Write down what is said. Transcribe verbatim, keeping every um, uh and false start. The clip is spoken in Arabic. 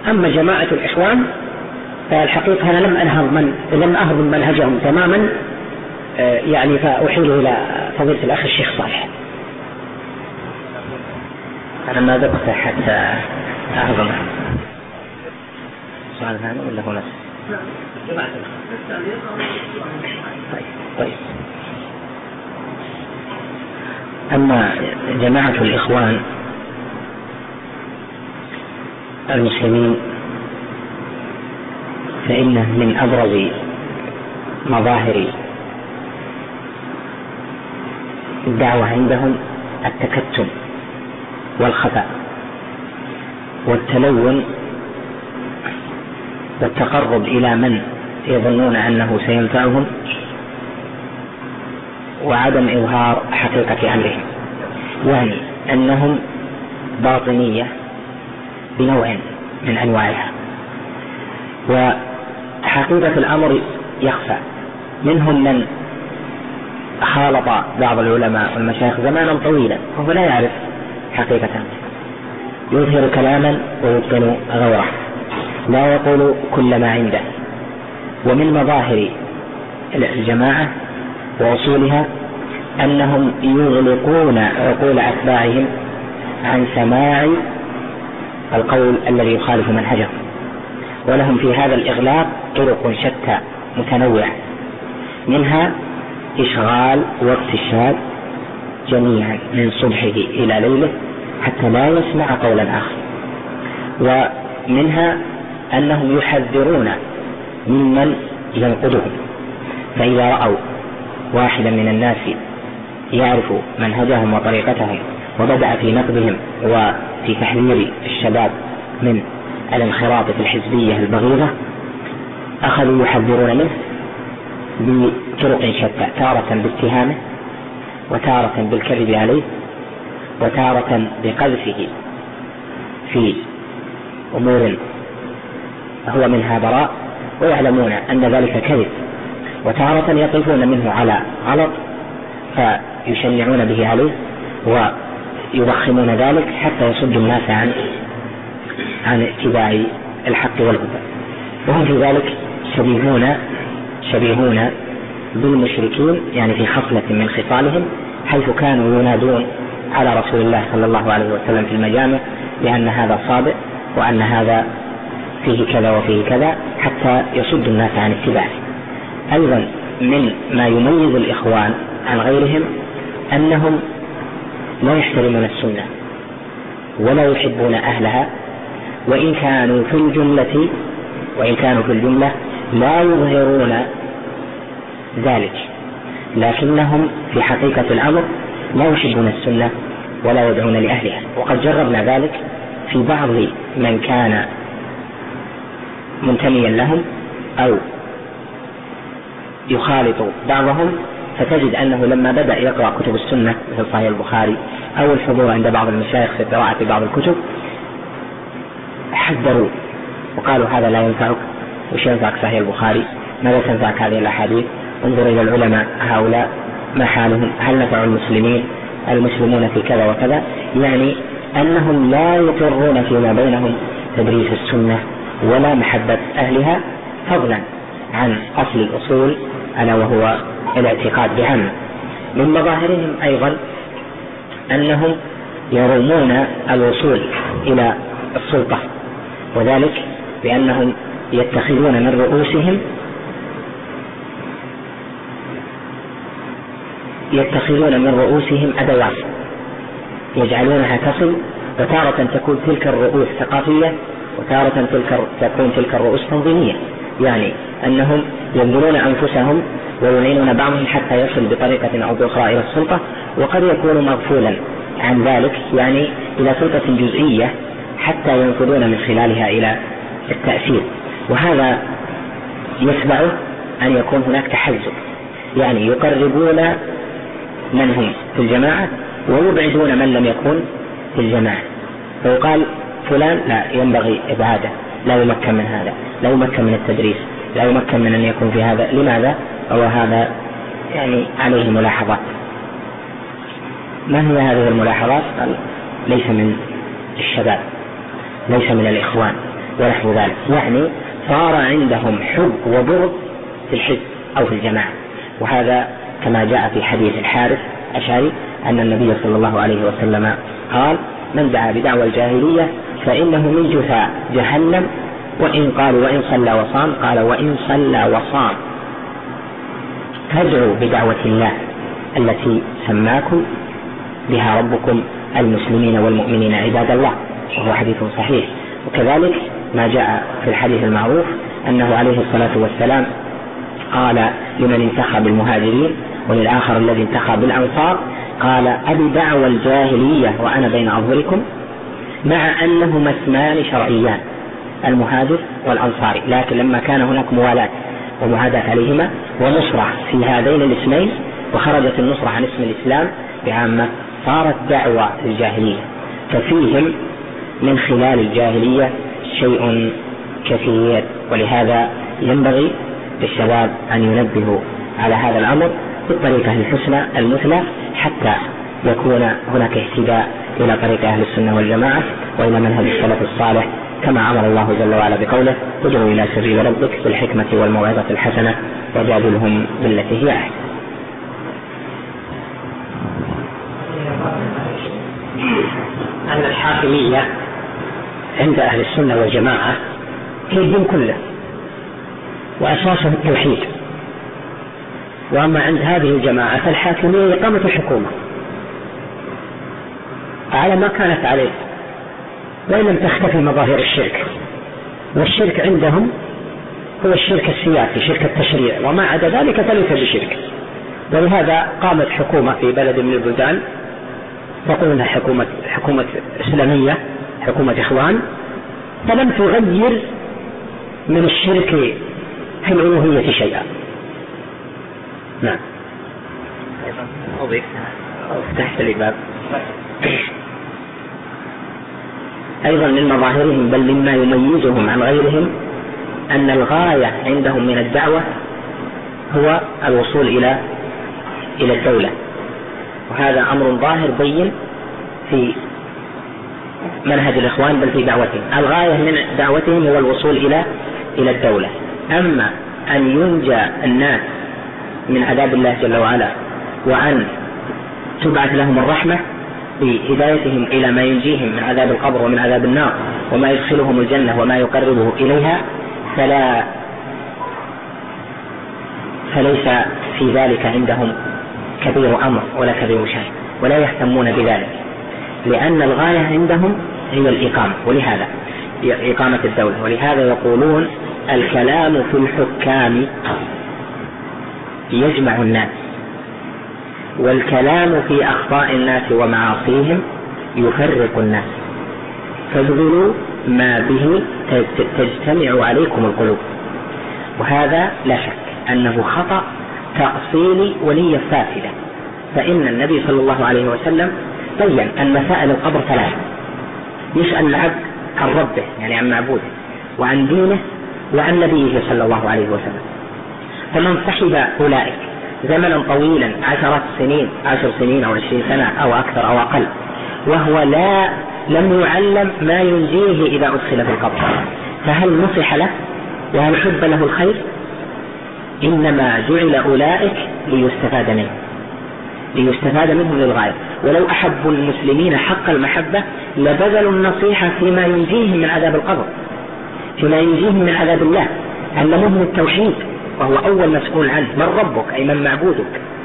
أما جماعة الإخوان فالحقيقة أنا لم أنهض من لم أهضم منهجهم تماما، يعني فأحيل إلى فضيلة الأخ الشيخ صالح. أنا ما ذقت حتى أهضم. سؤال ثاني ولا هو نفس؟ طيب طيب. أما جماعة الإخوان المسلمين فإنه من أبرز مظاهر الدعوة عندهم التكتم والخفاء والتلون والتقرب إلى من يظنون أنه سينفعهم، وعدم إظهار حقيقة أمرهم، يعني أنهم باطنية بنوع من أنواعها، وحقيقة الأمر يخفى. منهم من خالط بعض العلماء والمشايخ زمانا طويلا وهو لا يعرف حقيقة أمره، يظهر كلاما ويبطن غيره، لا يقول كل ما عنده. ومن مظاهر الجماعة وأصولها أنهم يغلقون عقول أتباعهم عن سماع القول الذي يخالف منهجهم، ولهم في هذا الإغلاق طرق شتى متنوعة، منها إشغال وقت الشاب جميعا من صبحه إلى ليله حتى لا يسمع قولا آخر، ومنها أنهم يحذرون ممن ينقدهم، فإذا رأوا واحدا من الناس يعرف منهجهم وطريقتهم وبدأ في نقدهم وفي تحذير الشباب من الانخراط في الحزبية البغيضة أخذوا يحذرون منه بطرق شتى، تارة باتهامه وتارة بالكذب عليه وتارة بقذفه في أمور هو منها براء ويعلمون أن ذلك كذب، وتارة يقفون منه على غلط فيشنعون به عليه ويضخمون ذلك حتى يصدوا الناس عن عن اتباع الحق والهدى. وهم في ذلك شبيهون شبيهون بالمشركين، يعني في خصلة من خصالهم، حيث كانوا ينادون على رسول الله صلى الله عليه وسلم في المجامع لأن هذا صادق وأن هذا فيه كذا وفيه كذا حتى يصد الناس عن اتباعه. أيضا من ما يميز الإخوان عن غيرهم أنهم لا يحترمون السنة ولا يحبون أهلها، وإن كانوا في الجملة وإن كانوا في الجملة لا يظهرون ذلك، لكنهم في حقيقة الأمر لا يحبون السنة ولا يدعون لأهلها. وقد جربنا ذلك في بعض من كان منتميا لهم أو يخالط بعضهم، فتجد أنه لما بدأ يقرأ كتب السنة مثل صحيح البخاري أو الحضور عند بعض المشايخ في قراءة بعض الكتب حذروا وقالوا هذا لا ينفعك، وش ينفعك صحيح البخاري، ماذا تنفعك هذه الأحاديث، انظر إلى العلماء هؤلاء ما حالهم، هل نفع المسلمين المسلمون في كذا وكذا. يعني أنهم لا يقرون فيما بينهم تدريس السنة ولا محبة أهلها، فضلا عن أصل الأصول ألا وهو الاعتقاد بعامة. من مظاهرهم أيضا أنهم يرومون الوصول إلى السلطة، وذلك بأنهم يتخذون من رؤوسهم يتخذون من رؤوسهم أدوات يجعلونها تصل، وتارة تكون تلك الرؤوس ثقافية وتارة تلك تكون تلك الرؤوس تنظيمية، يعني أنهم يبذلون أنفسهم ويعينون بعضهم حتى يصل بطريقة أو بأخرى إلى السلطة، وقد يكون مغفولا عن ذلك يعني إلى سلطة جزئية حتى ينفذون من خلالها إلى التأثير. وهذا يتبعه أن يكون هناك تحزب، يعني يقربون من هم في الجماعة ويبعدون من لم يكن في الجماعة، فيقال فلان لا ينبغي إبعاده، لا يمكن من هذا، لا يمكن من التدريس، لا يمكن من أن يكون في هذا. لماذا؟ وهذا يعني عليه ملاحظات. ما هي هذه الملاحظات؟ قال ليس من الشباب، ليس من الإخوان، ونحو ذلك، يعني صار عندهم حب وبغض في الحزب أو في الجماعة. وهذا كما جاء في حديث الحارث الأشعري أن النبي صلى الله عليه وسلم قال: من دعا بدعوى الجاهلية فإنه من جثاء جهنم، وإن قال وإن صلى وصام، قال وإن صلى وصام. فادعوا بدعوة الله التي سماكم بها ربكم المسلمين والمؤمنين عباد الله، وهو حديث صحيح. وكذلك ما جاء في الحديث المعروف أنه عليه الصلاة والسلام قال لمن انتخب بالمهاجرين وللآخر الذي انتخب بالأنصار، قال: أبي دعوى الجاهلية وأنا بين أظهركم، مع أنهما اسمان شرعيان، المهاجر والأنصاري، لكن لما كان هناك موالاة ومعاداة عليهما ونصرة في هذين الاسمين، وخرجت النصرة عن اسم الإسلام بعامة، صارت دعوة الجاهلية. ففيهم من خلال الجاهلية شيء كثير، ولهذا ينبغي للشباب أن ينبهوا على هذا الأمر بالطريقة الحسنى المثلى، حتى يكون هناك اهتداء إلى طريق أهل السنة والجماعة وإلى منهج السلف الصالح، كما أمر الله جل وعلا بقوله: ادعوا إلى سبيل ربك بالحكمة والموعظة الحسنة وجادلهم بالتي هي أحسن. أن الحاكمية عند أهل السنة والجماعة هي الدين كله وأساسه التوحيد، وأما عند هذه الجماعة فالحاكمية إقامة الحكومة على ما كانت عليه، وإن لم تختفي مظاهر الشرك. والشرك عندهم هو الشرك السياسي، شرك التشريع، وما عدا ذلك فليس بشرك. ولهذا قامت حكومة في بلد من البلدان تقول انها حكومة, حكومة إسلامية، حكومة إخوان، فلم تغير من الشرك في الألوهية شيئا. نعم. أضيف تحت الباب أيضا من مظاهرهم بل مما يميزهم عن غيرهم أن الغاية عندهم من الدعوة هو الوصول إلى إلى الدولة، وهذا أمر ظاهر بين في منهج الإخوان بل في دعوتهم. الغاية من دعوتهم هو الوصول إلى إلى الدولة. أما أن ينجى الناس من عذاب الله جل وعلا وأن تبعث لهم الرحمة بهدايتهم إلى ما ينجيهم من عذاب القبر ومن عذاب النار وما يدخلهم الجنة وما يقربه إليها، فلا فليس في ذلك عندهم كبير أمر ولا كبير شيء، ولا يهتمون بذلك، لأن الغاية عندهم هي الإقامة، ولهذا إقامة الدولة. ولهذا يقولون: الكلام في الحكام يجمع الناس، والكلام في أخطاء الناس ومعاصيهم يفرق الناس، فاذكروا ما به تجتمع عليكم القلوب. وهذا لا شك أنه خطأ تأصيلي ونية فاسدة، فإن النبي صلى الله عليه وسلم بين أن مسائل القبر ثلاثة: يسأل العبد عن ربه يعني عن معبوده، وعن دينه، وعن نبيه صلى الله عليه وسلم. فمن صحب أولئك زمنا طويلا، عشرات سنين، عشر سنين أو عشرين سنة أو أكثر أو أقل، وهو لا لم يعلم ما ينجيه إذا أدخل في القبر، فهل نصح له وهل حب له الخير؟ إنما جعل أولئك ليستفاد منه ليستفاد منهم للغاية. ولو أحبوا المسلمين حق المحبة لبذلوا النصيحة فيما ينجيهم من عذاب القبر، فيما ينجيهم من عذاب الله، علموهم التوحيد وهو أول مسؤول عنه، من ربك أي من معبودك،